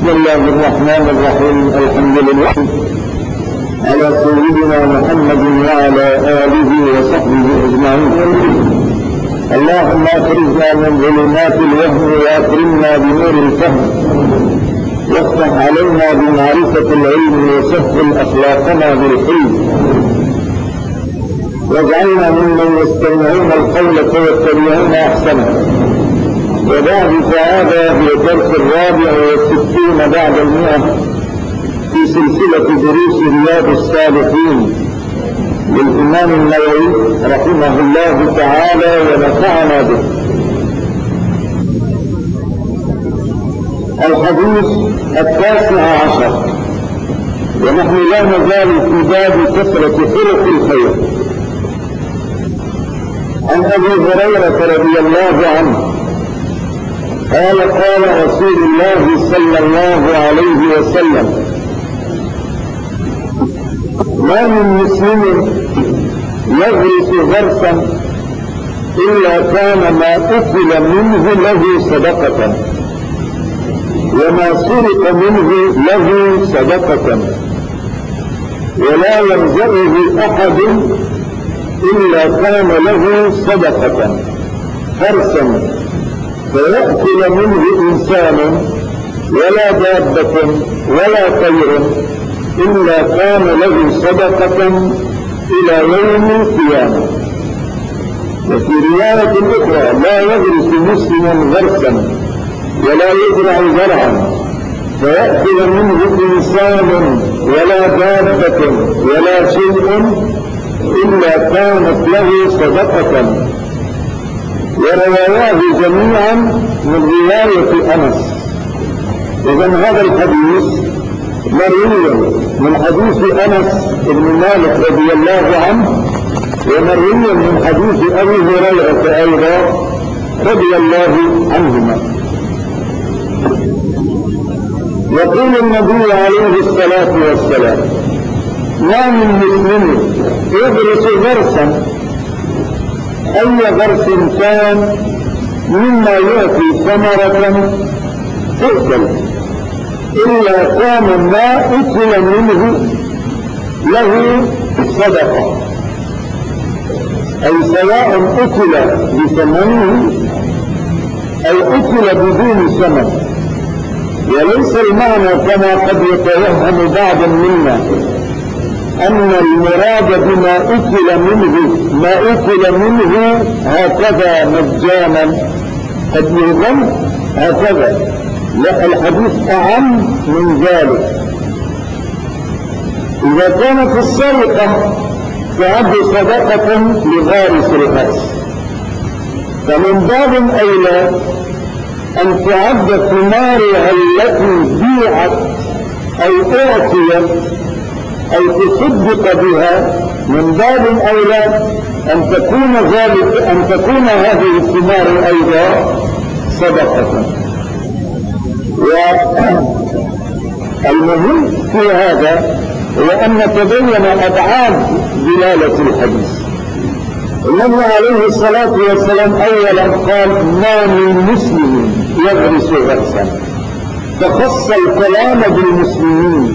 بسم الله الرحمن الرحيم. الحمد لله على سيدنا محمد وعلى آله وصحبه أجمعين. اللهم أخرجنا من ظلمات الوهم وأكرمنا بنور الفهم، وافتح علينا بمعرفة العلم وسهل أخلاقنا بالحلم، واجعلنا ممن يستمعون القول فيتبعون أحسنه. وبعد فهذا هو الدرس 64 بعد 100 في سلسلة دروس رياض الصالحين للإمام النووي رحمه الله تعالى ونفعنا به. الحديث 19، ونحن لا نزال في باب كثرة خلق الخير. عن أبي هريرة رضي الله عنه قال قال رسول الله صلى الله عليه وسلم: ما من مسلم يغرس غرسا إلا كان ما أكل منه له صدقة، وما سرق منه له صدقة، ولا ينزعه أحد إلا كان له صدقة غرسا فيأكل منه إنسان ولا دابة ولا طير إلا كان له صدقة إلى يوم القيامة. وفي رواية أخرى: لا يغرس مسلم غرسا ولا يزرع زرعا فيأكل منه إنسان ولا دابة ولا شيء إلا كانت له صدقة. ورواياه جميعا من رواية أنس. إذن هذا الحديث مروي من حديث أنس بن مالك رضي الله عنه، ومروي من حديث أبي هريرة أيضا رضي الله عنهما. يقول النبي عليه الصلاة والسلام: ما من مسلم يغرس غرسا، أي غرس كان، مما يعطي ثمرة تؤكل، إلا كان ما أكل منه له صدقة، أي سواء أكل بثمنه أو أكل بدون ثمن. وليس المعنى كما قد يتوهم بعض منا أن المراد بما أكل منه هكذا مجانا، قد يظن هكذا. لا، الحديث أعم من ذلك. إذا كانت السرقة تعد صدقة لغارس الغرس، فمن باب أولى أن تعد ثمارها التي بيعت أو أعطيت أو تصدق بها، من باب أولى أن تكون هذه الثمار أيضا صدقة. والمهم في هذا هو أن نتبين أبعاد دلالة الحديث. النبي عليه الصلاة والسلام أولا قال: ما من مسلم يغرس غرسا، فخص الكلام بالمسلمين.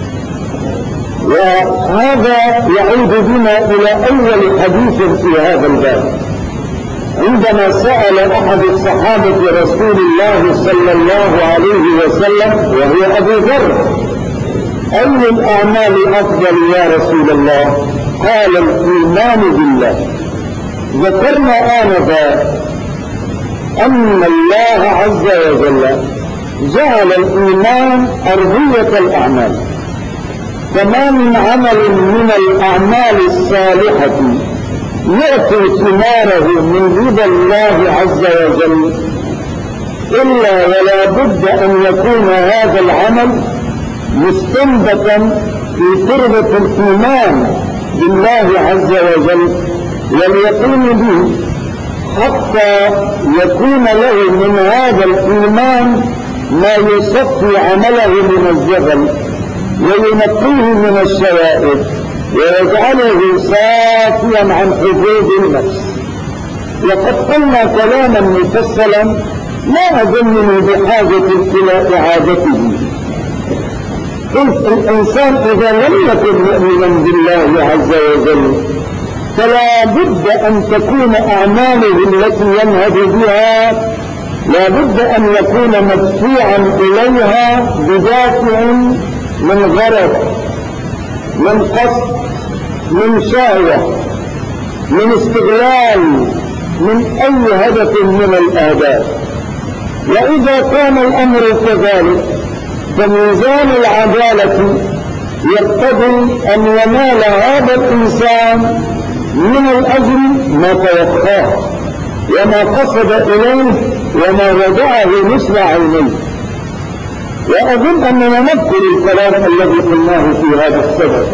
وهذا يعود بنا إلى أول حديث في هذا الباب، عندما سأل أحد الصحابة رسول الله صلى الله عليه وسلم وهو أبو ذر: أي الأعمال أفضل يا رسول الله؟ قال: الإيمان بالله. ذكرنا آنذا أن الله عز وجل جعل الإيمان أرضية الأعمال، فما من عمل من الأعمال الصالحة يأتي ثماره من رضا الله عز وجل إلا ولا بد أن يكون هذا العمل مستنبتا في تربة الإيمان بالله عز وجل واليقين به، حتى يكون له من هذا الإيمان ما يصفي عمله من الجبل وينقيه من الشوائب ويجعله صافيا عن حدود النفس. لقد قلنا كلاما مفصلا لا أظنني بحاجة إلى إعادته، قلت الإنسان إذا لم يكن مؤمنا بالله عز وجل فلا بد أن تكون أعماله التي ينهج بها لا بد أن يكون مدفوعا إليها بدافع من غرض، من قصد، من شهوة، من استغلال، من أي هدف من الأهداف. وإذا كان الأمر كذلك فميزان العدالة يقتضي أن ينال هذا الإنسان من الأجر ما توقاه وما قصد إليه وما وضعه نصب عينيه. وأظن أننا نذكر الكلام الذي قلناه في هذا السبب.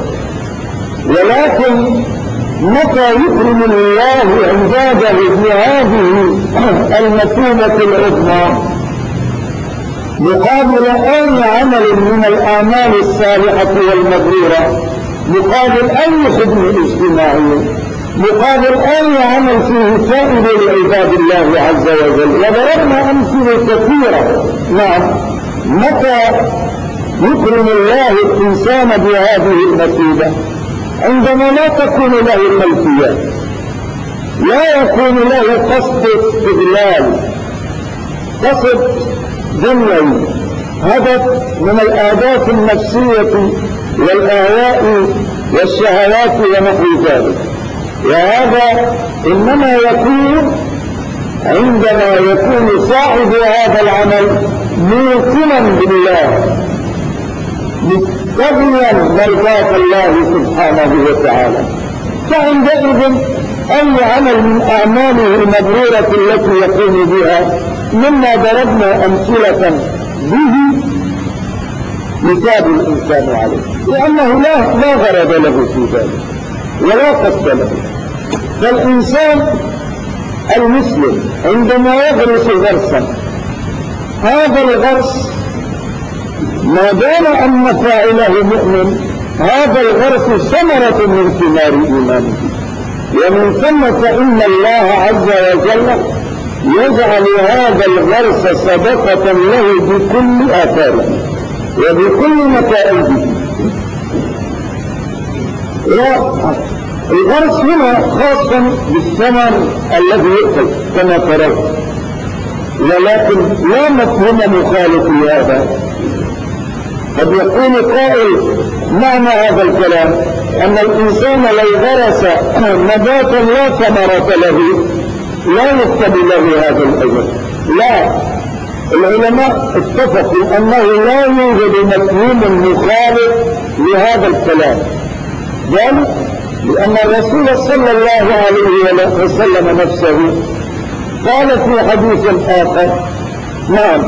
ولكن متى يكرم الله عباده بهذه المثوبة العظمى مقابل أي عمل من الأعمال الصالحة والمبرورة، مقابل أي خدمة اجتماعية، مقابل أي عمل فيه فائدة لعباد الله عز وجل. وضربنا أمثلة كثيرة. نعم، متى يكرم الله الإنسان بهذه المثوبة؟ عندما لا تكون له خلفيات، لا يكون له قصد استغلال، قصد دنيوي، هدف من الأهداف النفسية والأهواء والشهوات ونحو ذلك. وهذا إنما يكون عندما يكون صاحب هذا العمل موقنا بالله مستغنيا مرضاة الله سبحانه وتعالى. فعندئذ أي عمل من أعماله المبرورة التي يقوم بها مما ضربنا أمثلة به يثاب الإنسان عليه، لأنه لا غرض له في ذلك ولا قصد له. فالإنسان المسلم عندما يغرس غرسا، هذا الغرس ما دام أن فاعله مؤمن، هذا الغرس ثمرة من ثمار إيمانه. ومن ثم فإن الله عز وجل يجعل هذا الغرس صدقة له بكل آثاره وبكل نتائجه. الغرس هنا خاصا بالثمر الذي يؤخذ كما ترون، ولكن لا مفهوم مخالف لهذا. قد يقول قائل معنى هذا الكلام أن الإنسان لو غرس نباتا لا ثمرة له لا يكتب له هذا الأجر. لا، العلماء اتفقوا أنه لا يوجد مفهوم مخالف لهذا الكلام، ذلك لأن الرسول صلى الله عليه وسلم نفسه قال في حديث آخر: نعم،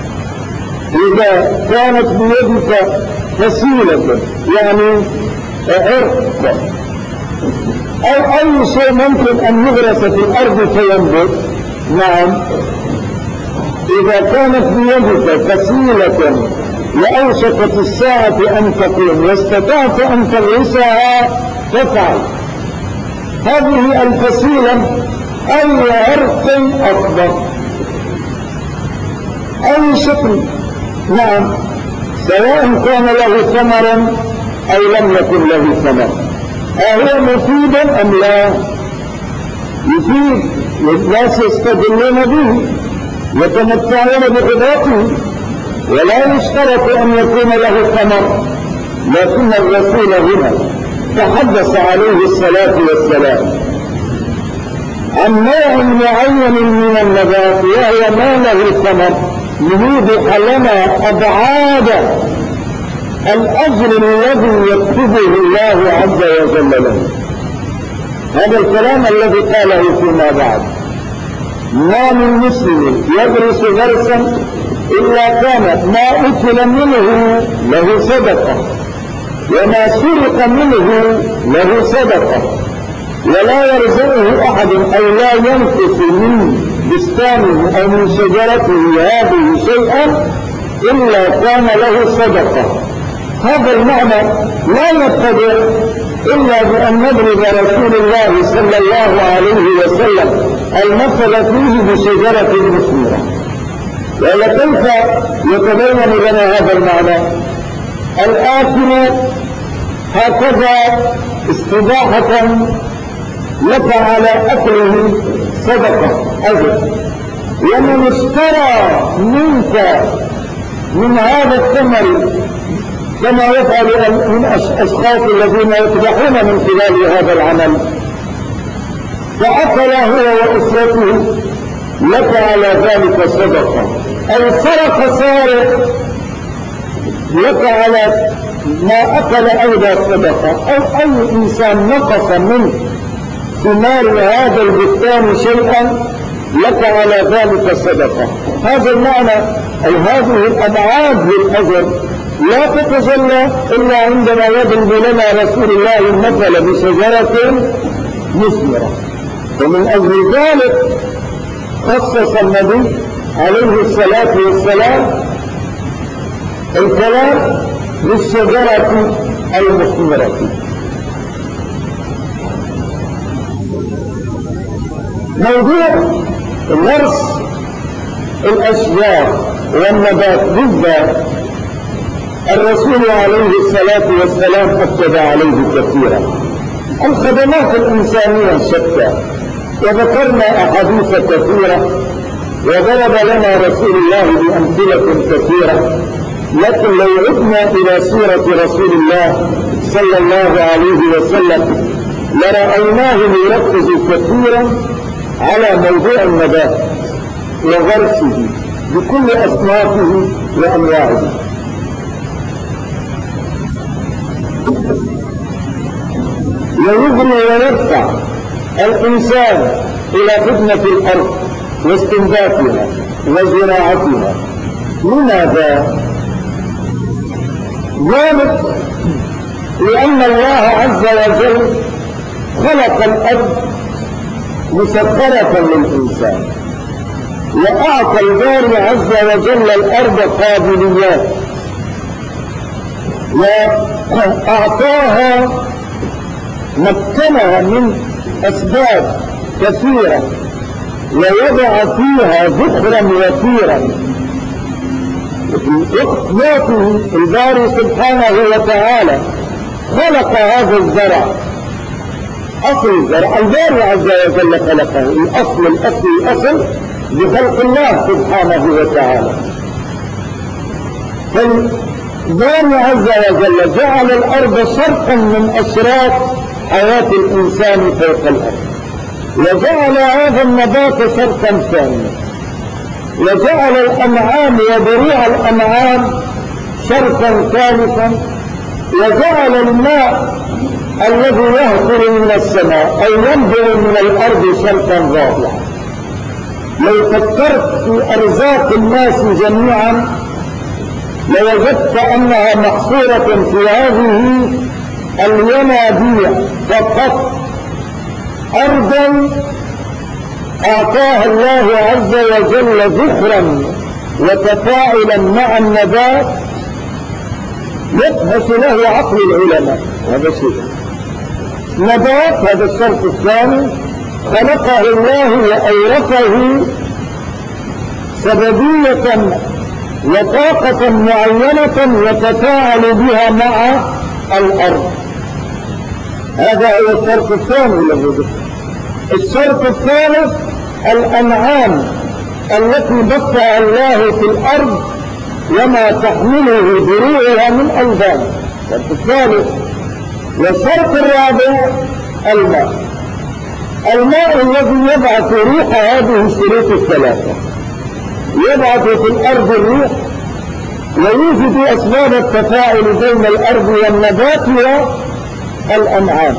إذا كانت بيدك فسيلة يعني عرق أو أي شيء ممكن أن يغرس في الأرض فينبت، نعم، إذا كانت بيدك فسيلة وأوشكت الساعة أن تقوم واستطعت أن تغرسها فافعل. هذه الفسيلة أي عرق أخضر، أي شكل، نعم، سواء كان له ثمرا أو لم يكن له ثمر، أهو مفيدا أم لا؟ يفيد، والناس يستدلون به يتمتعون بقدرته، ولا يشترط أن يكون له ثمر. لكن الرسول هنا تحدث عليه الصلاة والسلام عن نوع معين من النبات وهو ما له ثمر، يوضح لنا أبعاد الأجر الذي يكتبه الله عز وجل له. هذا الكلام الذي قاله فيما بعد: ما من مسلم يغرس غرسا إلا كان ما أكل منه له صدقة وما سرق منه له صدقة، ولا يرزقه أحد أو لا ينقص من بستانه أو من شجرته هذه شيئا إلا كان له صدقة. هذا المعنى لا يتبع إلا بأن نضرب رسول الله صلى الله عليه وسلم المثل فيه بشجرة مثمرة. ولكيف يتبين لنا هذا المعنى؟ الآكل هكذا استباحة لك على أكله صدقة أجر، ومن اشترى منك من هذا الثمر كما يفعل من أشخاص الذين يتبعون من خلال هذا العمل فأكل هو وأسرته لك على ذلك صدقة. أي سرق سارق لك على ما أكل أيضا صدقة، أو أي إنسان نقص من ثمار هذا البستان شيئا لك على ذلك صدقة. هذا المعنى أي هذه الأبعاد للأجر لا تتجلى إلا عندما يضرب لنا رسول الله المثل بشجرة مثمرة. ومن أجل ذلك خصص النبي عليه الصلاة والسلام الكلام للشجرة المثمرة. موضوع غرس الأشجار والنبات بالذات الرسول عليه الصلاة والسلام أكد عليه كثيرا. الخدمات الإنسانية شتى، وذكرنا أحاديث كثيرة وضرب لنا رسول الله بأمثلة كثيرة، لكن لو عدنا إلى سيرة رسول الله صلى الله عليه وسلم لرأيناه يركز كثيرا على موضوع النبات وغرسه بكل أصنافه وأنواعه. ويغني ويرفع الإنسان إلى خدمة الأرض واستنباتها وزراعتها. لماذا؟ ذلك لأن الله عز وجل خلق الأرض مسخرة للإنسان، وأعطى الباري عز وجل الأرض قابليات، وأعطاها مكنها من أسباب كثيرة، ووضع فيها ذخرا وثيرا. وفي ذاته الباري سبحانه وتعالى خلق هذا الزرع، أصل الزرع الباري عز وجل خلقه، الأصل بخلق الله سبحانه وتعالى. فالباري عز وجل جعل الأرض شرطا من أشراط حياة الإنسان فوق الأرض، وجعل هذا النبات شرطا ثانيا، وجعل الأنعام وبروع الأنعام شرطا ثالثا، وجعل الماء الذي يهطل من السماء أو ينبع من الأرض شرطا رابعا. لو فكرت في أرزاق الناس جميعا لوجدت أنها محصورة في هذه الينابيع فقط. أرضا أعطاها الله عز وجل ذخرا وتفاعلا مع النبات يبحث له عقل العلماء. هذا شيء نبات، هذا الشرط الثاني، خلقه الله وأورثه سببية وطاقة معينة يتفاعل بها مع الأرض. هذا هو الشرط الثاني الذي ذكر. الشرط الثالث الأنعام التي بثها الله في الأرض وما تحمله دروعها من ألبان. الشرط الثالث. والشرط الرابع الماء الذي يبعث روح هذه الشروط الثلاثة، يبعث في الأرض الروح ويوجد أسباب التفاعل بين الأرض والنبات والأنعام.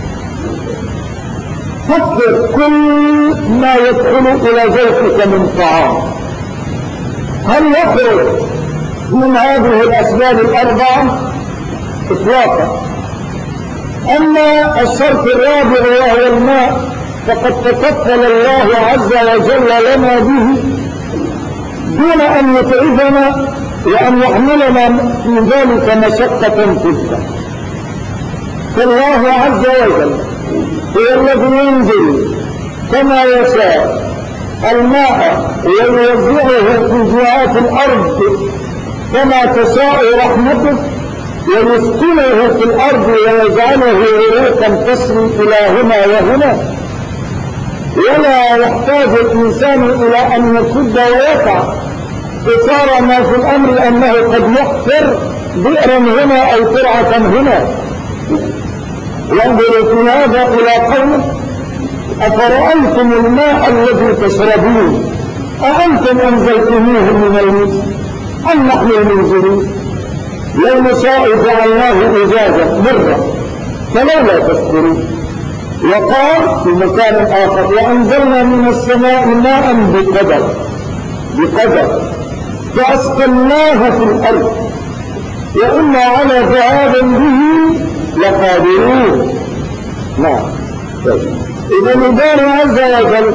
فكر كل ما يدخل إلى جوفك من طعام هل يخرج من هذه الأسباب الأربعة؟ إطلاقا. أما الشرط الرابع وهو الماء فقد تكفل الله عز وجل لنا به دون أن يتعبنا وأن يحملنا في ذلك مشقة جدا. فالله عز وجل هو الذي ينزل كما يشاء الماء ويوزعه في جهات الأرض كما تشاء رحمته، ويسكنه في الأرض ويجعله عروقا تسري إلى هنا وهنا، ولا يحتاج الإنسان إلى أن يسد ويقع. فصار ما في الأمر أنه قد يحفر بئرا هنا أو ترعة هنا. ينظر في هذا إلى قوله: أفرأيتم الماء الذي تشربون أأنتم أنزلتموه من المزن أم نحن المنزلون؟ لو نشاء جعلناه إجازة مرة فلولا تشكرون. وقال في مكان آخر: وأنزلنا من السماء ماء بقدر فأسكناه في الأرض وإنا على ذهاب به لقادرون. نعم. إذا الباري عز وجل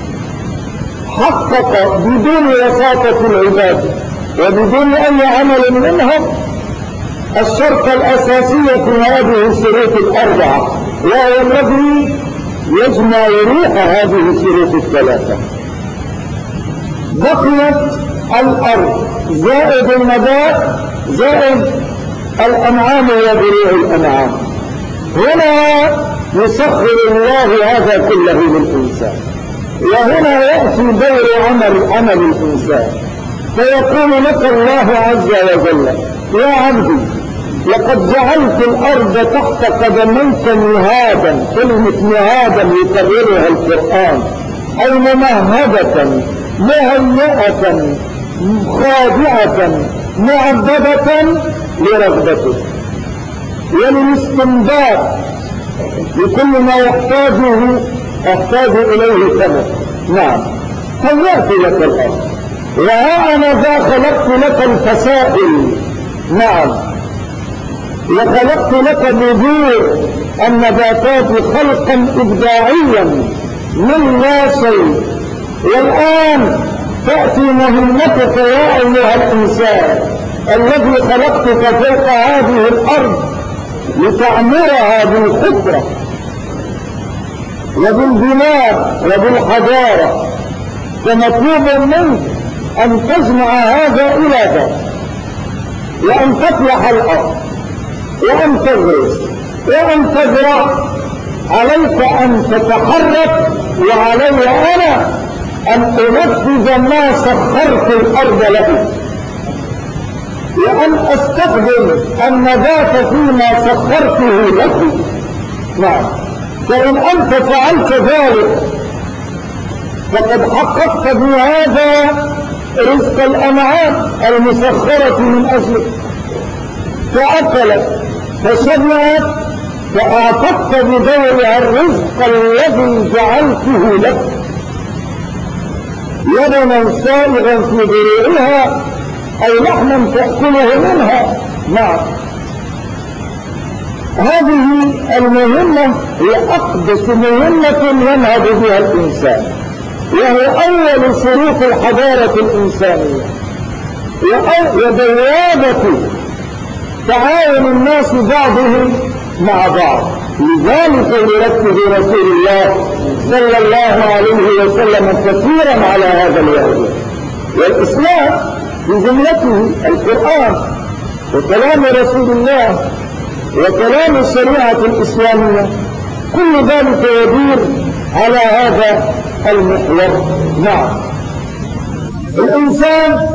حقق بدون وساطة العباد وبدون أي عمل منهم الشرط الأساسي في هذه الشروط الأربعة، وهو الذي يجمع روح هذه الشروط الثلاثة. بقيت الأرض زائد النبات زائد الأنعام وذريع الأنعام. هنا يسخر الله هذا كله للإنسان، وهنا يأتي دور عمل الإنسان، فيقول لك الله عز وجل: يا عبدي لقد جعلت الأرض تحت قدميك مهادا. كلمة مهادا يكررها القرآن، أي ممهدة مهيئة خاضعة معبدة لرغبته وللاستنباط لكل ما يحتاج إليه ثمر. نعم. هيأت لك الأرض، وها أنا ذا خلقت لك الفسائل. نعم. وخلقت لك بذور النباتات خلقا إبداعيا من لا شيء. والآن تأتي مهمتك يا أيها الإنسان الذي خلقتك فوق هذه الأرض لتعمرها بالخبرة وبالبناء وبالحضارة، فمطلوب منك أن تجمع هذا إلى ذا، وأن تفلح الأرض، وأن تغرس، وأن تزرع. عليك أن تتحرك، وعلي أنا أن أنفذ ما سخرت الأرض له، وأن أستخدم النبات فيما سخرته له. نعم. فإن أنت فعلت ذلك فقد حققت بهذا رزق الأنعام المسخرة من أجلك، فأكلت فشبعت فأعطت بدورها الرزق الذي جعلته لك، لبنا سائغا في ضروعها أو لحما تأكله منها. نعم. هذه المهمة هي أقدس مهمة ينهض بها الإنسان، وهي أول شروط الحضارة الإنسانية وبوابة تعاون الناس بعضهم مع بعض. لذلك يركز رسول الله صلى الله عليه وسلم كثيرا على هذا الوعد. والإسلام بجملته القرآن وكلام رسول الله وكلام الشريعة الإسلامية، كل ذلك يدور على هذا المحور. نعم. الإنسان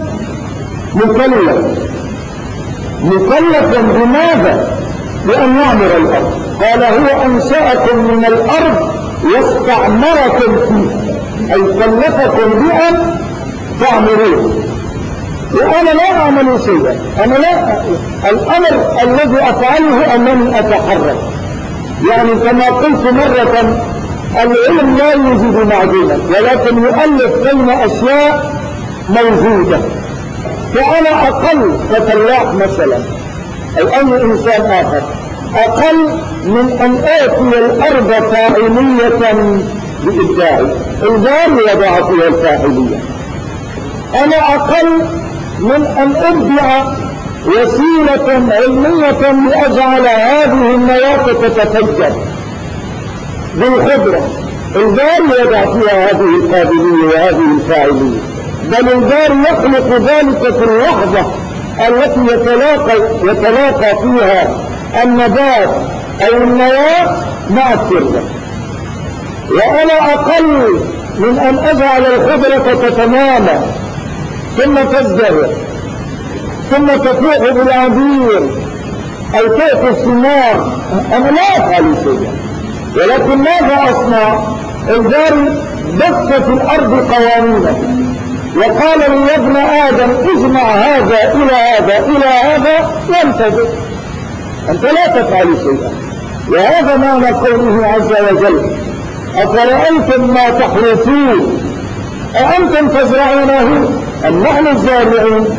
مكلف بماذا؟ بأن يعمر الأرض. قال: هو أنشأكم من الأرض واستعمركم فيه، أي كلفكم بأن تعمروه. وأنا لا أعمل شيئا، الأمر الذي أفعله أنني أتحرك. يعني كما قلت مرة: العلم لا يوجد معدوما، ولكن يؤلف بين أشياء موجودة. فأنا أقل كفلاح مثلا أو أي إنسان آخر أقل من أن آتي الأرض فاعلية بإبداعي. الباري يضع فيها الفاعلية. أنا أقل من أن أبدع وسيلة علمية لأجعل هذه النواة تتفجر بالخبرة. الباري يضع فيها هذه القابلية وهذه الفاعلية، بل الباري يخلق ذلك في اللحظة التي يتلاقى فيها النبات أو النواة مع التربة. وأنا أقل من أن أجعل الخضرة تتنامى ثم تزدهر ثم تفوح بالعبير أو تأتي الثمار. أنا لا أفعل شيئا، ولكن ماذا أصنع؟ الباري بث في الأرض قوانينه وقال لي يا ابن آدم اجمع هذا إلى هذا إلى هذا وانتظر. أنت لا تفعل شيئا. وهذا معنى قوله عز وجل أفرأيتم ما تحرثون أأنتم تزرعونه أم نحن الزارعون؟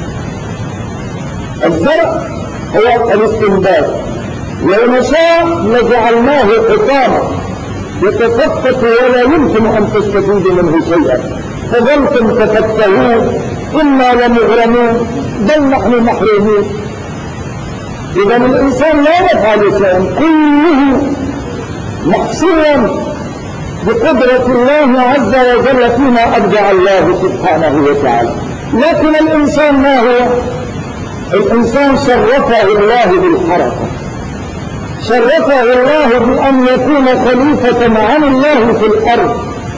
الزرع هو الاستنبات، لو نشاء لجعلناه حطاما يتفتت ولا يمكن أن تستفيد منه شيئا، فظلتم تفتهون إنا لمغرمون بل نحن محرومون. إذا الإنسان لا يفعل شيئا، كله محصورا بقدرة الله عز وجل فيما أبدع الله سبحانه وتعالى. لكن الإنسان ما هو؟ الإنسان شرفه الله بالحركة، شرفه الله بأن يكون خليفة عن الله في الأرض،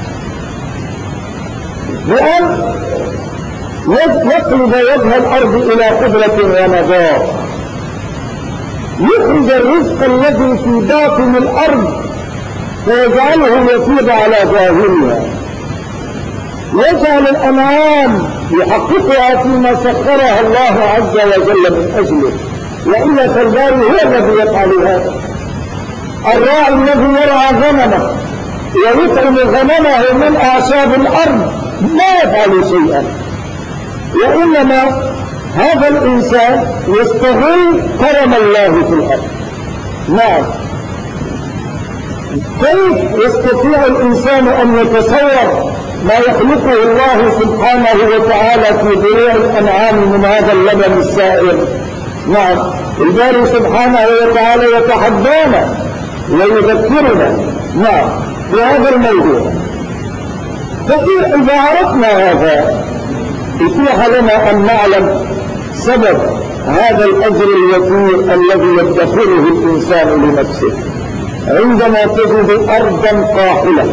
بأن يقلب وجه الأرض إلى قدرة ونضار، يخرج الرزق الذي في باطن الأرض ويجعله يفيض على ظاهرها، يجعل الأنعام يحققها فيما سخرها الله عز وجل من أجله، وإلا فالباري هو الذي يفعل هذا. الراعي الذي يرعى غنمه ويطعم غنمه من أعشاب الأرض لا يفعل شيئا، وإنما هذا الإنسان يستغل كرم الله في الأرض. نعم، كيف يستطيع الإنسان أن يتصور ما يخلقه الله سبحانه وتعالى في ضروع الأنعام من هذا اللبن السائر؟ نعم، الباري سبحانه وتعالى يتحدانا ويذكرنا نعم في هذا الموضوع. فإذا عرفنا هذا يتيح لنا أن نعلم سبب هذا الأجر اليسير الذي يدخره الإنسان لنفسه عندما تجد أرضا قاحلة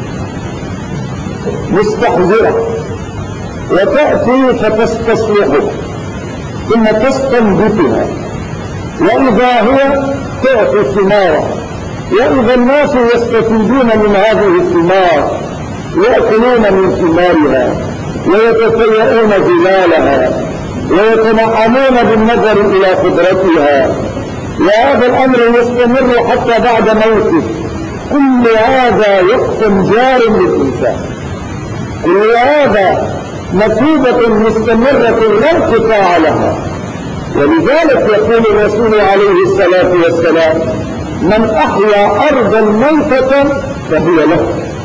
مستحضرة وتأتي فتستصلحها ثم تستنبتها، وإذا هي تعطي ثمارا، وإذا الناس يستفيدون من هذه الثمار يأكلون من ثمارها ويتسيئون ظلالها ويتنعمون بالنظر إلى قدرتها، وهذا الأمر يستمر حتى بعد موته. كل هذا وقت جار للإنسان، كل هذا مثوبة مستمرة لا انقطاع لها. ولذلك يقول الرسول عليه الصلاة والسلام من أحيا أرضا ميتة فهي له.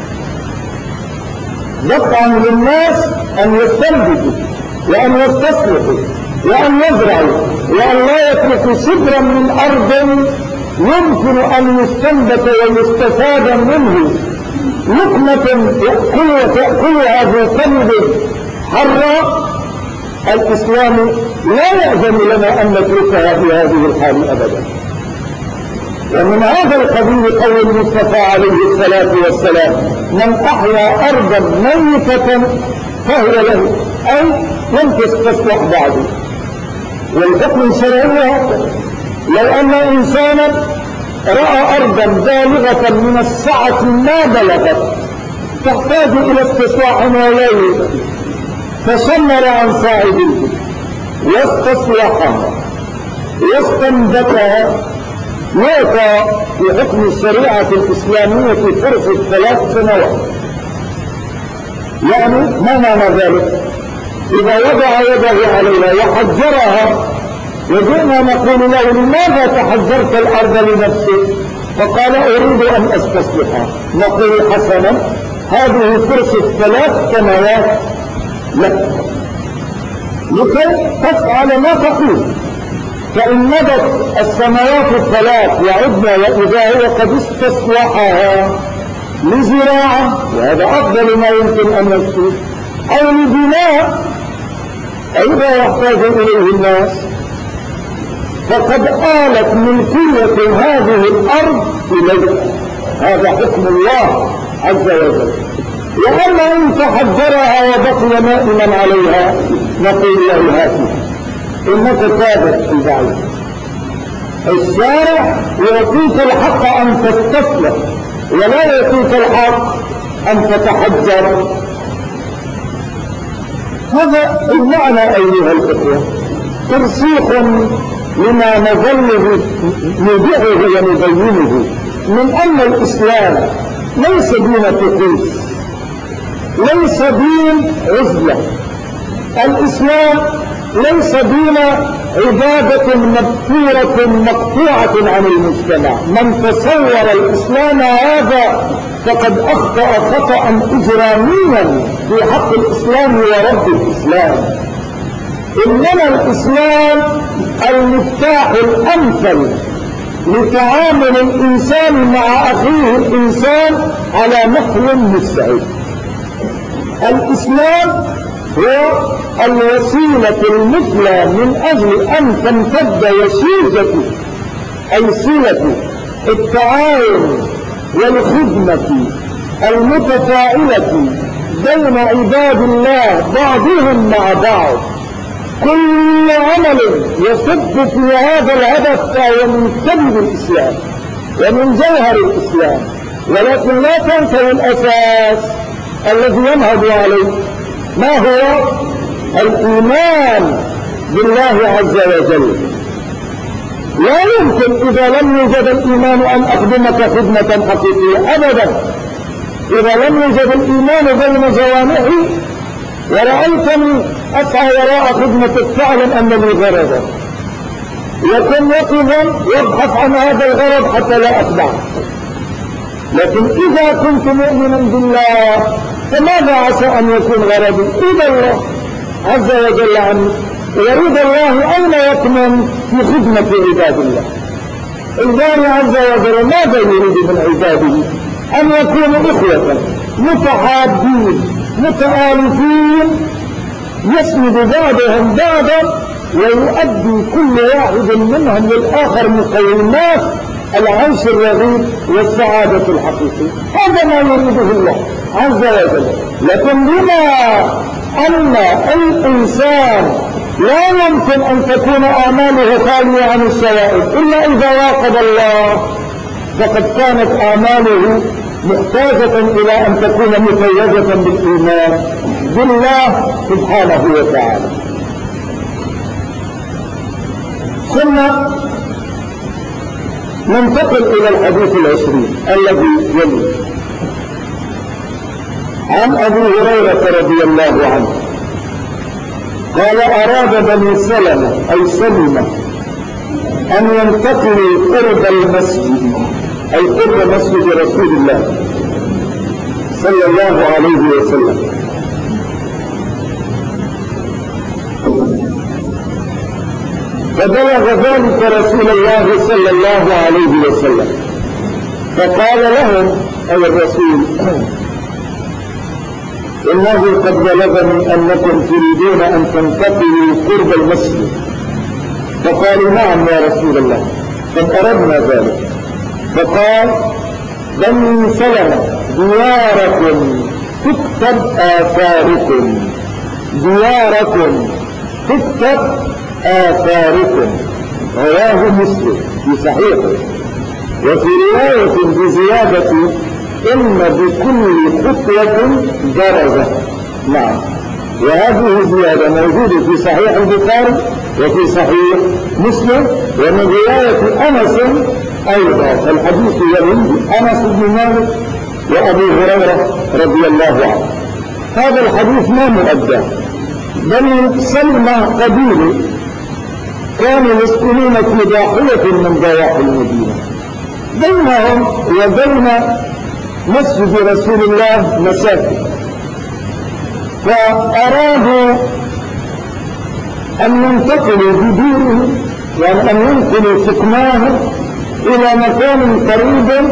دفعا للناس أن يستنبطوا وأن يستصلحوا وأن يزرعوا وأن لا يتركوا شبرا من أرض يمكن أن يستنبت ويستفاد منه لقمة يأكلها ذو قلب حرة. الإسلام لا يأذن لنا أن نتركها في هذه الحال أبدا. ومن هذا القبيل قول المصطفى عليه الصلاة والسلام من أحيا أرضا ميتة فهي له، أي لم تستصلح بعد. والحكم الشرعي هكذا، لو أن إنسانا رأى أرضا بالغة من السعة ما بلغت تحتاج إلى استصلاح وليل، فشمر عن صاحبه واستصلحها واستنبتها، يعطى في حكم الشريعة الإسلامية فرصة 3 سنوات. يعني ما معنى ذلك؟ إذا وضع يده عليها وحجرها وجئنا نقول له لماذا تحجرت الأرض لنفسك؟ فقال أريد أن أستصلحها، نقول حسنا هذه فرصة 3 سنوات لك لكي تفعل ما تقول. فإن مدت السنوات 3 وعدنا وإذا هو قد استصلحها لزراعة، وهذا أفضل ما يمكن أن يكون، أو لبناء، إذا يحتاج إليه الناس فقد آلت ملكية هذه الأرض إليه. هذا حكم الله عز وجل. وأما إن تحذرها وبقي نائما عليها نقول له هاتف إنك تابت في بعيد. الشارع يعطيك الحق أن تستسلم ولا يعطيك الحق أن تتحذر. هذا المعنى أيها الإخوة ترسيخ لما نظل نبيعه ونبينه من أن الإسلام ليس دين تقيس، ليس دين عزلة. الإسلام ليس دين عبادة مبتورة مقطوعة عن المجتمع. من تصور الإسلام هذا فقد أخطأ خطأ إجراميا في حق الإسلام ورب الإسلام. إنما الإسلام المفتاح الأمثل لتعامل الإنسان مع أخيه الإنسان على نحو مستعد. الإسلام هو الوسيلة المثلى من أجل أن تمتد وسيلة أي صلة التعاون والخدمة المتفاعلة بين عباد الله بعضهم مع بعض. كل عمل يصب في هذا الهدف فهو من سبب الإسلام ومن جوهر الإسلام، ولكن لا تنسوا الأساس الذي ينهض عليه ما هو الإيمان بالله عز وجل. لا يمكن إذا لم يوجد الإيمان أن أخدمك خدمة حقيقية أبدا. إذا لم يوجد الإيمان بين جوانحي ورأيتني أسعى وراء خدمتك فاعلم أن لي غرضا، وكن يقظا يبحث عن هذا الغرض حتى لا أتبعه. لكن إذا كنت مؤمنا بالله فماذا عسى أن يكون غرضي؟ رضا الله عز وجل عنه. ورضا الله أين يكمن؟ في خدمة عباد الله. الباري عز وجل ماذا يريد من عباده؟ أن يكونوا إخوة متحابين متآلفين يسند بعضهم بعضا ويؤدي كل واحد منهم للآخر مقومات العيش الرغيد والسعادة الحقيقية. هذا ما يريده الله عز وجل. لكن بما أن الإنسان لا يمكن أن تكون أعماله خالية عن الشوائب إلا إذا راقب الله، فقد كانت أعماله محتاجة إلى أن تكون متوجة بالإيمان بالله سبحانه وتعالى. ثم ننتقل إلى الحديث 20 الذي يلي عن أبي هريرة رضي الله عنه قال أراد بني سلمة أي سلمة أن ينتقلوا قرب المسجد أي قرب مسجد رسول الله صلى الله عليه وسلم، فبلغ ذلك رسول الله صلى الله عليه وسلم فقال لهم أي الرسول إنه قد بلغني أنكم تريدون أن تنتقلوا قرب المسجد. فقالوا نعم يا رسول الله قد أردنا ذلك. فقال بني سلمة دياركم تكتب آثاركم، دياركم تكتب آثاركم. رواه مسلم في صحيحه. وفي رواية بزيادة إن بكل خطوة درجة. نعم، وهذه زيادة موجودة في صحيح البخاري وفي صحيح مسلم ومن رواية أنس أيضا. الحديث يروي أنس بن مالك وأبي هريرة رضي الله عنه. هذا الحديث ما مؤدى. بني سلمة قبيلة كانوا يسكنون في ضاحية من ضواحي المدينة، بينهم وبين مسجد رسول الله مساجد، فأرادوا أن ينتقلوا بديرهم يعني أن ينقلوا سكناهم إلى مكان قريب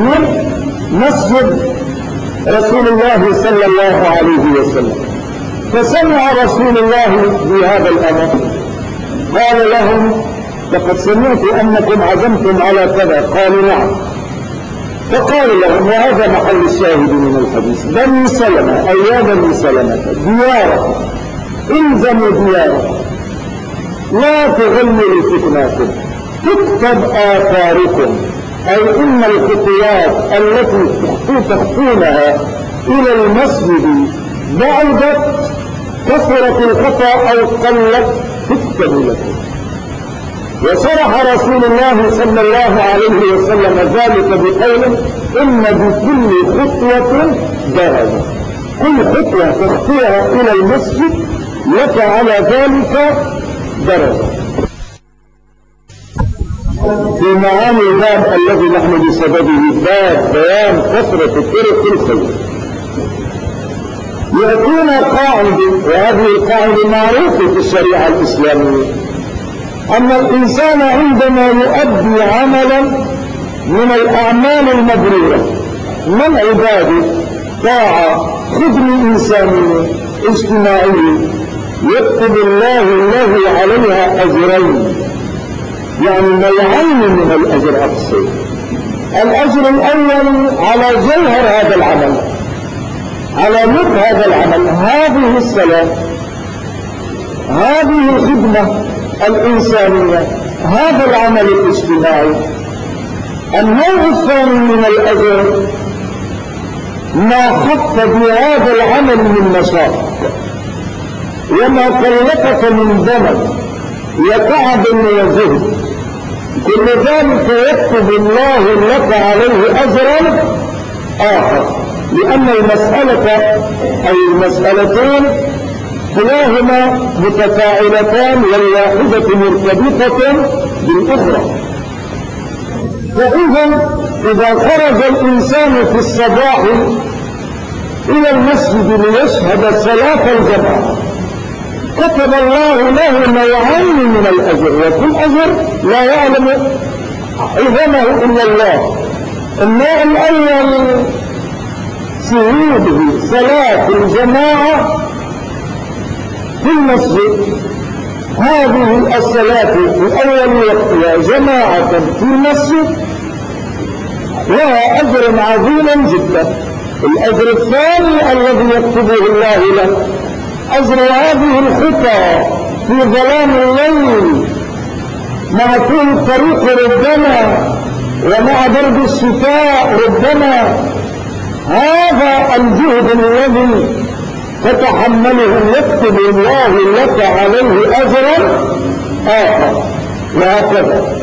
من مسجد رسول الله صلى الله عليه وسلم. فسمع رسول الله بهذا الأمر قال لهم لقد سمعت أنكم عزمتم على كذا. قالوا نعم. فقال لهم وهذا محل الشاهد من الحديث: بني سلمة أي يا بني سلمة دياركم الزموا دياركم لا تغيروا فتناكم تكتب آثاركم، أي إن الخطوات التي تخطونها إلى المسجد بعدت كثرت الخطأ أو قلت تكتب لكم. وصرح رسول الله صلى الله عليه وسلم ذلك بقوله: إن بكل خطوة درجة، كل خطوة تخطوها إلى المسجد لك على ذلك درجة. في معاني الباب الذي نحن بسببه باب بيان كثرة طرق الخير يأتينا قاعدة، وهذه القاعدة معروفة في الشريعة الإسلامية، أن الإنسان عندما يؤدي عملا من الأعمال المبرورة من عبادة طاعة خدمة إنسانية اجتماعية يكتب الله له عليها أجرين، يعني نوعين من الأجر أقصد. الأجر الأول على جوهر هذا العمل، على مثل هذا العمل، هذه الصلاة، هذه الخدمة الإنسانية، هذا العمل الاجتماعي. النوع الثاني من الأجر ما حط بهذا العمل من نشاط وما كلفك من دم وتعب وجهد، كل ذلك يكتب الله لك عليه أجرا آخر، لأن المسألة أي المسألتين كلاهما متفاعلتان والواحدة مرتبطة بالأخرى. فإذا إذا خرج الإنسان في الصباح إلى المسجد ليشهد صلاة الجماعة كتب الله له نوعين من الأجر، وكل أجر لا يعلم عظمه إلا الله. النوع الأول شهوده صلاة الجماعة في المسجد، هذه الصلاة في أول وقتها جماعة في المسجد لها أجر عظيم جدا. الأجر الثاني الذي يكتبه الله له أجر هذه الخطى في ظلام الليل مع طول الطريق ربما ومع برد الشتاء ربما، هذا الجهد الذي تتحمله يكتب الله لك عليه أجرا آخر، وهكذا.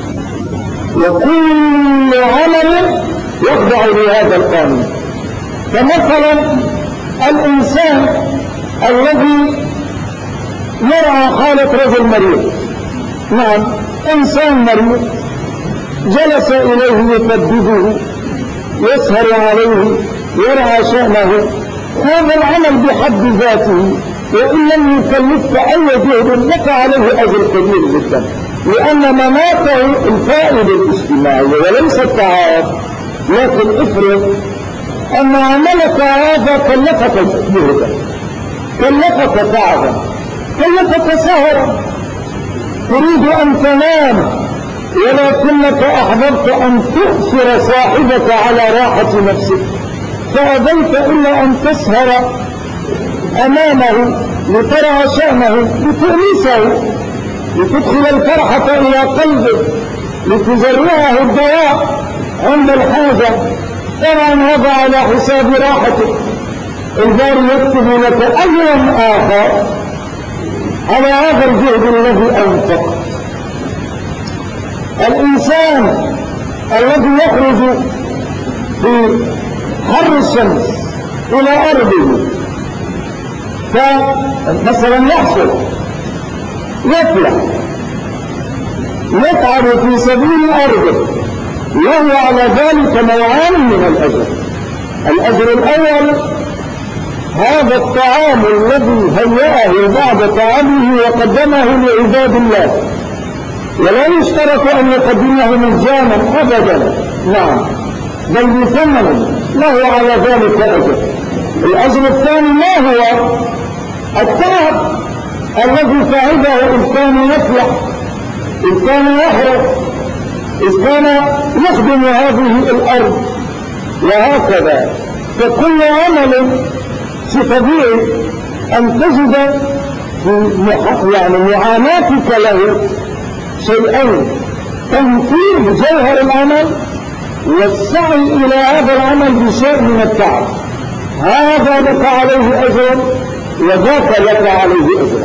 وكل عمل يخضع لهذا القانون. فمثلا الإنسان الذي يرعى حالة رجل مريض، نعم إنسان مريض جلس إليه يكبده يسهر عليه يرعى شأنه، هذا العمل بحد ذاته وإن لم يكلفك أي جهد لك عليه أجر كبير جدا، لأن مناطه الفائدة الاجتماعية وليس التعارض. لكن افرض أن عملك هذا كلفك جهدا، كلفك تعبا، كلفك سهرا، تريد أن تنام ولكنك أحببت أن تؤثر صاحبك على راحة نفسك، فأبيت إلا أن تسهر أمامه لترى شأنه، لتؤنسه، لتدخل الفرحة إلى قلبه، لتزرعه الدواء عند الحاجة. طبعا هذا على حساب راحتك. الباري يكتب لك أجرا آخر على هذا الجهد الذي أنفق. الإنسان الذي يخرج في حر الشمس إلى أرضه فمثلا يحصل يفلح يتعب في سبيل أرضه، وهو على ذلك نوعان من الأجر. الأجر الأول هذا الطعام الذي هيأه بعد طعامه وقدمه لعباد الله، ولا يشترط أن يقدمه مجانا أبدا، نعم، بل بثمن له على ذلك أجر. الأجر الثاني ما هو؟ التعب الذي تعبه إذ كان يفلح، إذ كان يحرث، إذ كان يخدم هذه الأرض، وهكذا. فكل عمل طبيعي أن تجد يعني معاناتك له شيئين: تنفيذ جوهر العمل والسعي إلى هذا العمل بشيء من التعب. هذا لك عليه أجر وذاك لك عليه أجر.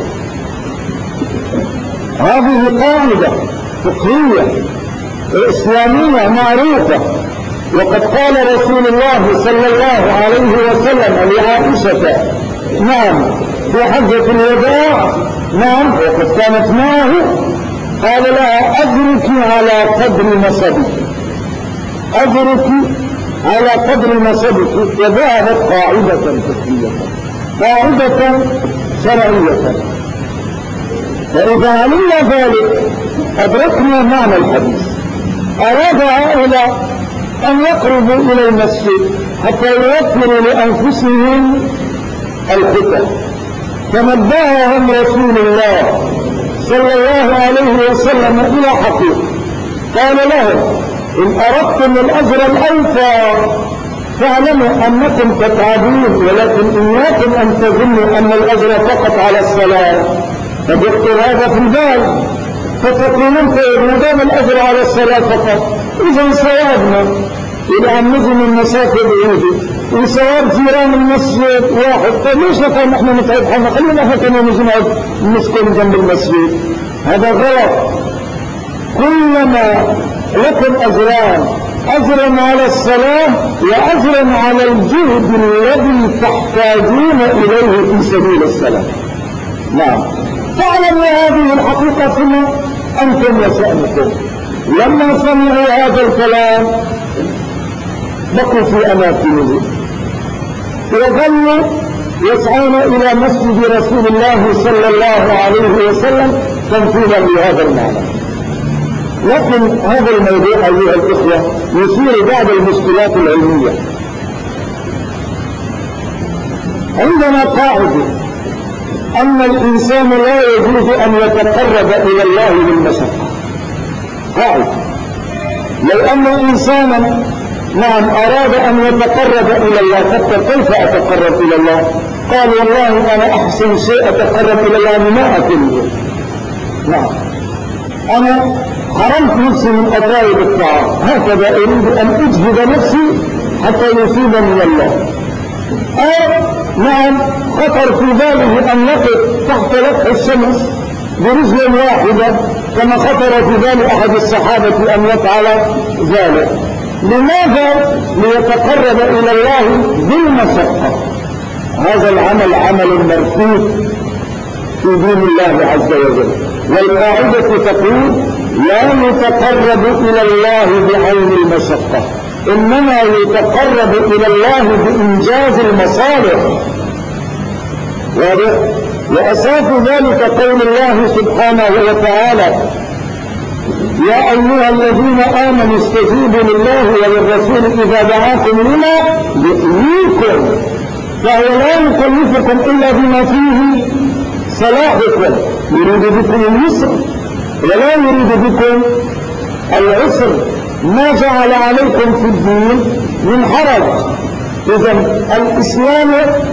هذه قاعدة فقهية إسلامية معروفة. وقد قال رسول الله صلى الله عليه وسلم لعائشة نعم في حجة الوداع، نعم وقد كانت معه، قال لها: أجرك على قدر نسبك، أجرك على قدر نسبك. وذهبت قاعدة فقهية، قاعدة شرعية. فإذا علمنا ذلك أدركنا معنى الحديث. أراد هؤلاء أن يقربوا إلى المسجد حتى يوفروا لأنفسهم الخطى، فنبههم رسول الله صلى الله عليه وسلم إلى حقيقة. قال لهم: إن أردتم الأجر الأوفى فاعلموا أنكم تتعبون، ولكن إياكم أن تظنوا أن الأجر فقط على الصلاة. فبيخطر هذا في البال، فتقولون ما دام الأجر على الصلاة فقط، إذا ثوابنا إلى أن نزل المساجد بعيدة وثواب جيران المسجد واحد. طيب ليش نقول نحن نتعب حالنا؟ خلينا نحن كمان نجمع نسكن جنب المسجد. هذا غلط. كلما لكم أجران: أجر على الصلاة وأجر على الجهد الذي تحتاجون إليه في سبيل الصلاة. نعم. تعلموا هذه الحقيقة ثم أنتم وشأنكم. لما سمعوا هذا الكلام بقوا في أماكنهم وظلوا يسعون إلى مسجد رسول الله صلى الله عليه وسلم تنفيذا لهذا المعنى. لكن هذا الموضوع أيها الإخوة يثير بعض المشكلات العلمية. عندنا قاعدة أن الإنسان لا يجوز أن يتقرب إلى الله بالمشقة. قاعدة: لو أن إنسانا نعم أراد أن يتقرب إلى الله، حتى كيف أتقرب إلى الله؟ قال: والله أنا أحسن شيء أتقرب إلى الله ما أكله. نعم، أنا حرمت نفسي من أطايب الطعام، هكذا أريد أن أجهد نفسي حتى يصيبني الله. نعم، خطر في باله أن يقف تحت لفح الشمس برجل واحدة، كما خطر في بال أحد الصحابة أن يفعل ذلك. لماذا؟ ليتقرب إلى الله بالمشقة. هذا العمل عمل مرفوض في دين الله عز وجل. والقاعدة تقول: لا يتقرب إلى الله بعين المشقة، إنما يتقرب إلى الله بإنجاز المصالح. وأساس ذلك قول الله سبحانه وتعالى: يا أيها الذين آمنوا استجيبوا لله وللرسول إذا دعاكم لما يحييكم. فهو لا يكلفكم إلا بما فيه صلاحكم، يريد بكم اليسر ولا يريد بكم العسر. ما جعل عليكم في الدين من حرج. إذا الإسلام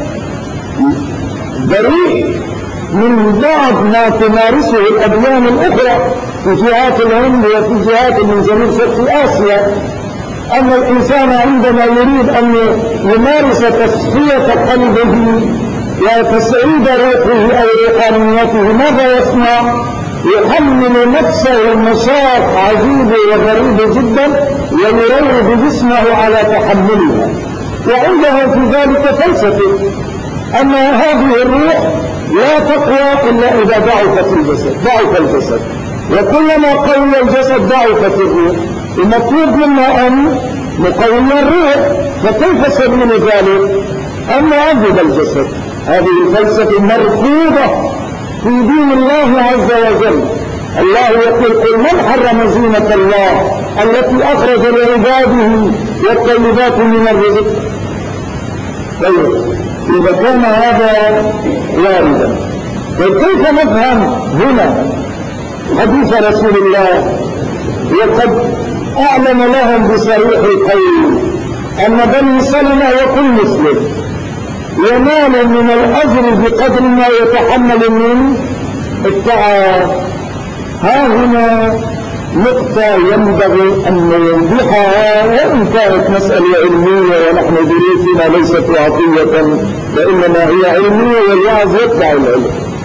بريء من بعض ما تمارسه الأديان الأخرى في جهات الهند وفي جهات من جنوب شرق آسيا. أما الإنسان عندما يريد أن يمارس تصفية قلبه وتسعيد روحه أو روحانيته ماذا يصنع؟ يحمل نفسه مشاق عجيبة وغريبة جدا ويروض جسمه على تحملها، وعنده في ذلك فلسفة أن هذه الروح لا تقوى إلا إذا ضعفت الجسد، ضعف الجسد، وكلما قوي الجسد ضعفت الروح. المطلوب منا أن نقوي الروح، فكيف سبيل ذلك؟ أن نعذب الجسد. هذه الفلسفة مرفوضة في دين الله عز وجل. الله يقول: قل من حرم زينة الله التي أخرج لعباده والطيبات من الرزق. طيب، إذا كان هذا واردا، فكيف نفهم هنا حديث رسول الله وقد أعلن لهم بصريح القول أن بني سلمة وكل مسلم ينال من الأجر بقدر ما يتحمل من التعب. ها هنا نقطة ينبغي أن نوضحها، وإن كانت مسألة علمية ونحن دروسنا ليست وعطية وإنما هي علمية والوعظ يتبع العلم.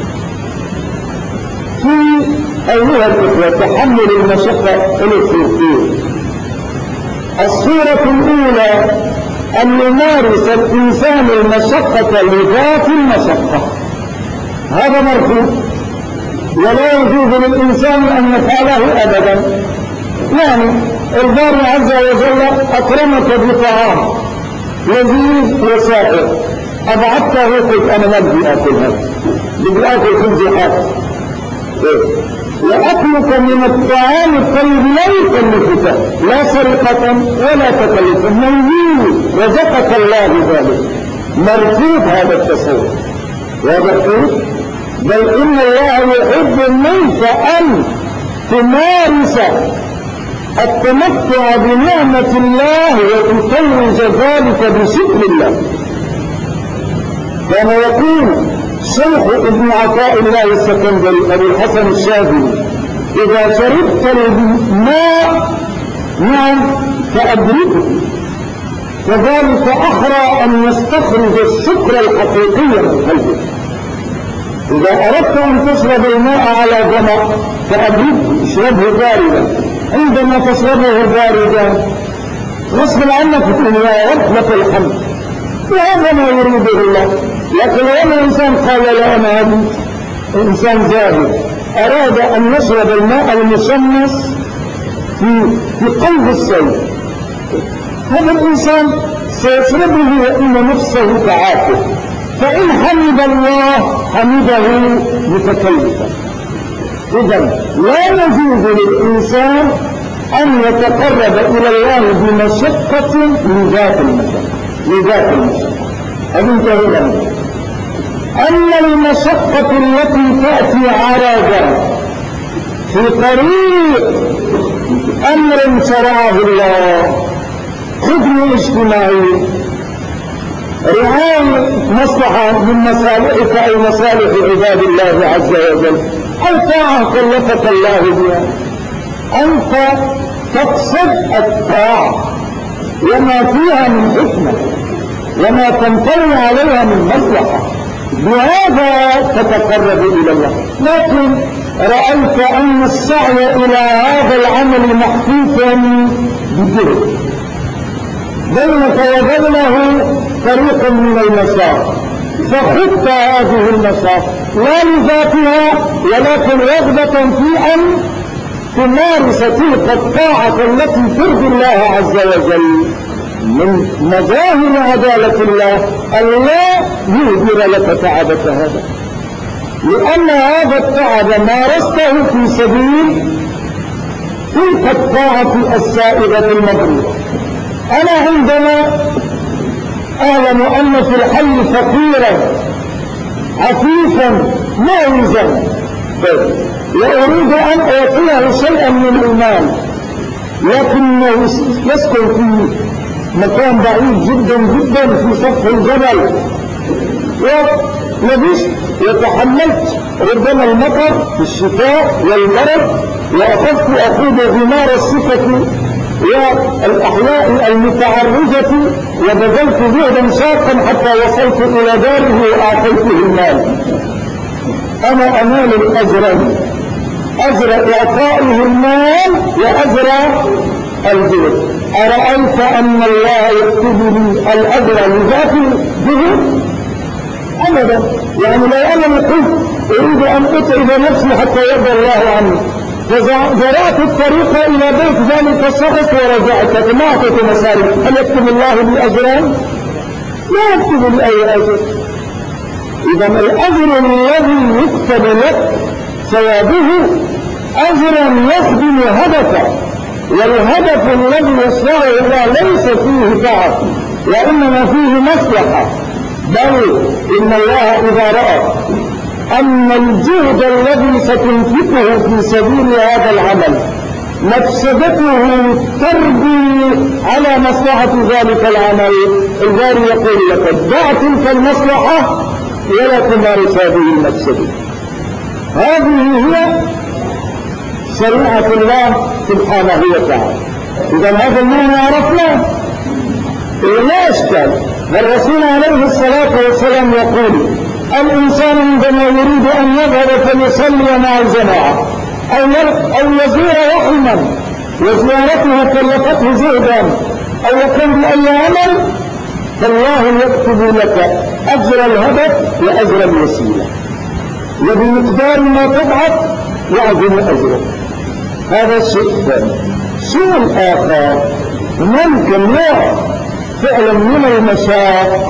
في أيها الإخوة تحمل المشقة الصورتين. الصورة الأولى أن يمارس الإنسان المشقة لذات المشقة، هذا مرفوض ولا يجوز للإنسان أن يفعله أبدا. يعني الباري عز وجل أكرمك بطعام لذيذ وسائر، أبعدته قلت أنا ما بدي أكل هذا، بدي أكل خبز حاف. وأكلك من الطعام الطيب لا يكلفك لا سرقة ولا تكلفا، موجود رزقك الله ذلك، مرفوض هذا التصور ومرفوض. بل إن الله يحب منك أن تمارس التمتع بنعمة الله وتتوج ذلك بشكر الله. كان يقول شيخ ابن عطاء الله السكندري أبو الحسن الشاذلي: إذا شربت الماء نعم فأدركه، وذلك أحرى أن يستخرج الشكر الحقيقي من قلبك. إذا أردت أن تشرب الماء على ظمأ فأدركه، اشربه باردا. عندما تشربه باردا غصب عنك تقول يا رب لك الحمد، وهذا ما يريده الله. لكن لو الإنسان قال لا أنا هذا إنسان زاهد أراد أن يشرب الماء المشمس في قلب السيل، هذا الإنسان سيشربه وإن نفسه تعافى، فإن حمد الله حمده متكلفا. إذن لا يجوز للإنسان أن يتقرب إلى الله بمشقة لذات المشقة. هذا انتهى. أما المشقة التي تأتي عرضا في طريق أمر شرعه الله، خدمة اجتماعية، رعاية مصلحة من مصالحك أو مصالح عباد الله عز وجل، أو طاعة كلفك الله بها، أنت تقصد الطاعة وما فيها من حكمة وما تنطوي عليها من مصلحة، بهذا تتقرب إلى الله. لكن رأيت أن السعي إلى هذا العمل محفوفا بجهد، بينك وبينه طريق من المسار، فخذت هذه المسار لا لذاتها ولكن رغبة في أن تمارس تلك الطاعة التي ترضي الله عز وجل. من مظاهر عدالة الله ألا يهدر لك تعبك هذا، لأن هذا التعب مارسته في سبيل تلك الطاعة السائغة المبرورة. أنا عندما أعلم أن في الحي فقيرا عفيفا معوزا وأريد أن أعطيه شيئا من المال، لكنه يسكن في مكان بعيد جدا جدا في سطح الجبل، ولبست وتحملت ربما المطر في الشتاء والبرد، وأخذت أخوض غمار الصفة والأحياء المتعرجة، وبذلت جهدا شاقا حتى وصلت إلى داره وأعطيته المال. أنا أنال الأجرين، أجر إعطائه المال وأجر الجهد. أرأيت أن الله يكتب لي الأجر لذاته جهد؟ أبدا. يعني لو أنا قلت أريد أن أتعب نفسي حتى يرضى الله عني، فزرعت الطريق إلى بيت ذلك الشخص ورجعت ما أعطيت مساري، هل يكتب الله لي أجران؟ لا يكتب لي أي أجر. إذا الأجر الذي يكتب لك ثوابه أجرا يخدم هدفك، والهدف الذي يشرعه الله ليس فيه تعب وإنما فيه مصلحة. بل إن الله إذا رأى أن الجهد الذي ستنفقه في سبيل هذا العمل مفسدته تربي على مصلحة ذلك العمل، الباري يقول لك دع تلك المصلحة ولا تمارس هذه المفسدة. هذه هي شريعة الله سبحانه وتعالى. إذا هذا المعنى عرفنا لا إشكال. والرسول عليه الصلاة والسلام يقول الإنسان عندما يريد أن يذهب فيصلي مع الجماعة أو يزور رحما وزيارته كلفته زهدا أو يقوم بأي عمل فالله يكتب لك أجر الهدف وأجر الوسيلة، وبمقدار ما تبعث يعظم أجره. هذا الشيء الثاني. الشيء الآخر ممكن نوع فعلا من المشاق،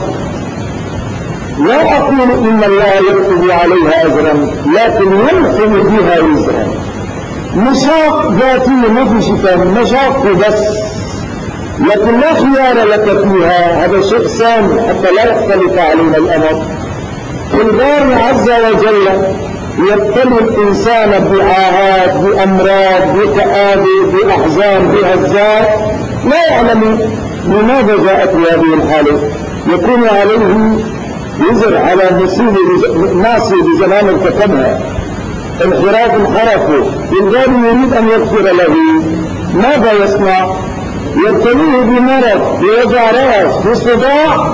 لا أقول إن الله يكتب عليها أجرا لكن يلحم بها وزرا. مشاق ذاتية ما في شيء، مشاق بس لكن لا خيار لك فيها. هذا شيء ثاني حتى لا يختلف علينا الأمر. الباري عز وجل يبتلي الإنسان بعاهات بأمراض بكآبة بأحزان بهزات لا يعلم لماذا جاءت هذه الحالة، يكون عليه يزر على ناصي بزمان ارتكبها، انحراف انحرفه، الباري يريد أن يغفر له، ماذا يصنع؟ يبتليه بمرض بوجع رأس بصداع،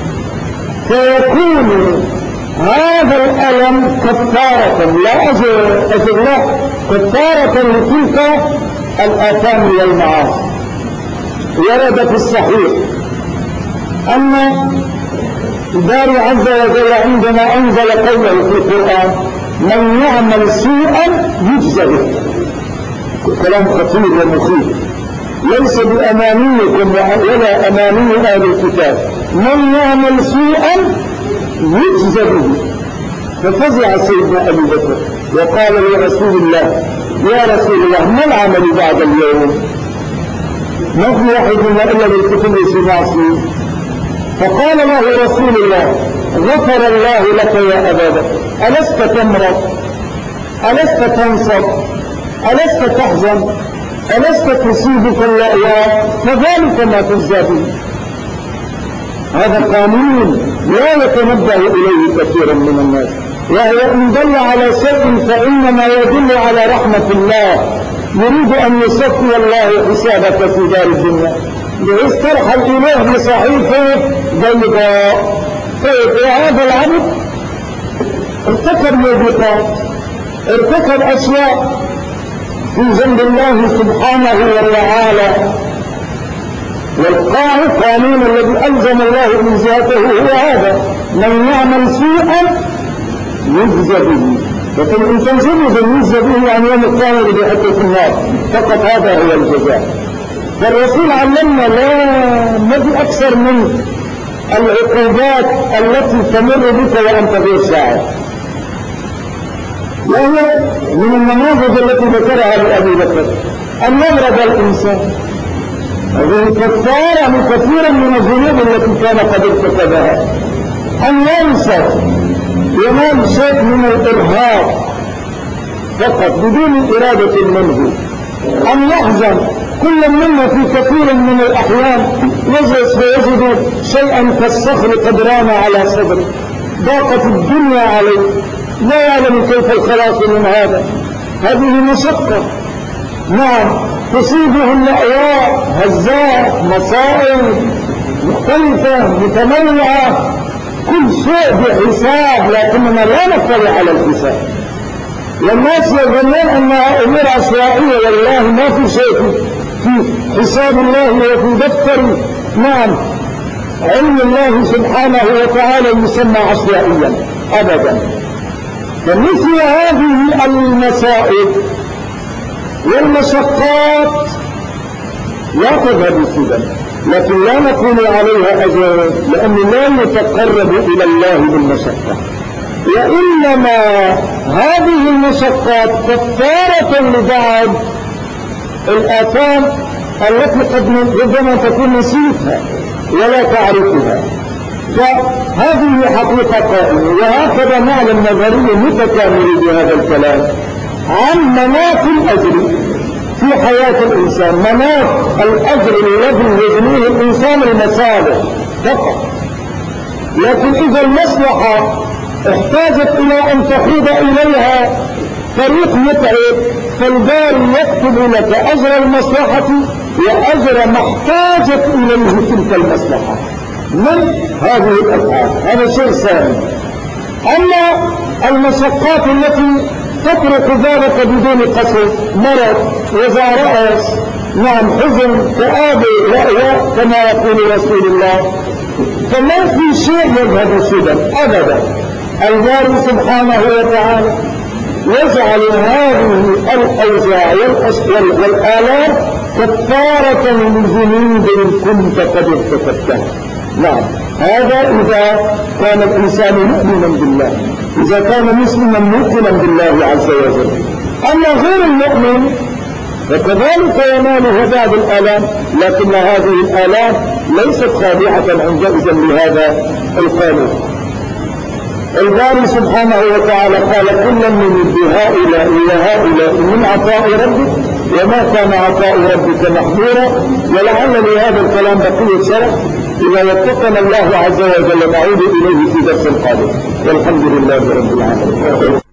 فيكون هذا الألم كفارة لا أجر له، كفارة لتلك الآثام والمعاصي. ورد في الصحيح أن الباري عز وجل عندما أنزل قوله في القرآن من يعمل سوءا يجزى به، كلام خطير ومخيف ليس بأمانيكم ولا أماني أهل الكتاب، من يعمل سوءا يجزى به. ففزع سيدنا أبي بكر وقال لرسول الله يا رسول الله ما العمل بعد اليوم؟ ما في واحد منا إلا بالكتب سماعصي. فقال له رسول الله غفر الله لك يا أبا بكر، ألست تمرض؟ ألست تنصب؟ ألست تحزن؟ ألست تصيبك اللأواء؟ فذلك ما تجزى به. هذا قانون لا يتنبه إليه كثيرا من الناس، وهو إن دل على شيء فإنما يدل على رحمة الله، يريد أن يصفي الله حسابك في دار الدنيا ليسترح الإله بصحيفه بيضاء. طيب وهذا العبد ارتكب موبقات، ارتكب أشياء في جنب الله سبحانه وتعالى، والقانون الذي ألزم الله من ذاته هو هذا من يعمل سوءا يجزى به. لكن الإنسان جزء يجزى به عن يوم القيامة بحته في النار فقط، هذا هو الجزاء. فالرسول علمنا ما في أكثر من العقوبات التي تمر بك وأنت غير شاعر، وهي من النماذج التي ذكرها لأبي بكر أن يمرض الإنسان، هذه كفارة من كثيرا من الذنوب التي كان قد ارتكبها، أن ينسى ينال شيء من الإرهاق فقط بدون إرادة منه، أن يحزن كل منا في كثير من الأحيان يجلس ويجد شيئا كالصخر قد ران على صدره، ضاقت الدنيا عليه لا يعلم كيف الخلاص من هذا. هذه مشقة، نعم تصيبه اللأواء هزات مصائب مختلفة متنوعة كل شيء بحساب، لكننا لا نطلع على الحساب. والناس يظنون أنها أمور عشوائية، والله ما في شيء في حساب الله وفي دفتر نعم علم الله سبحانه وتعالى يسمى عشوائيا أبدا. فمثل هذه المصائب والمشقات لا تذهب سدى، لكن لا نقول عليها أجر لأن لا نتقرب إلى الله بالمشقة، وإنما هذه المشقات كفارة لبعض الآثام التي قد ربما تكون نسيتها ولا تعرفها. فهذه حقيقة قائمة. وهكذا نعلم نظرية متكاملة بهذا الكلام عن مناط الأجر في حياة الإنسان. مناط الأجر الذي يبنيه الإنسان المصالح فقط، لكن إذا المصلحة احتاجت إلى أن تخوض إليها طريق متعب، فالباري يكتب لك أجر المصلحة وأجر ما احتاجت إليه تلك المصلحة من هذه الأفعال. هذا شيء ثاني. أما المشقات التي تترك ذلك بدون قصد، مرض، وجع رأس، نعم، حزن، كآبة، رأوى كما يقول رسول الله، فما في شيء يذهب سدى أبدا. الباري سبحانه وتعالى يجعل هذه الأوجاع والآلام كفارة لذنوب كنت قد ارتكبتها. نعم، هذا إذا كان الإنسان مؤمنا بالله، إذا كان مسلما موقنا بالله عز وجل. أما غير المؤمن فكذلك يناله بعض الآلام، لكن هذه الآلام ليست خاضعة عندئذ لهذا القانون. الباري سبحانه وتعالى قال كلا من هؤلاء وهؤلاء من عطاء ربك وما كان عطاء ربك محظورا. ولعل لهذا الكلام بقية شرح إذا وفقنا الله عز وجل نعود إليه في درس قادم، والحمد لله رب العالمين.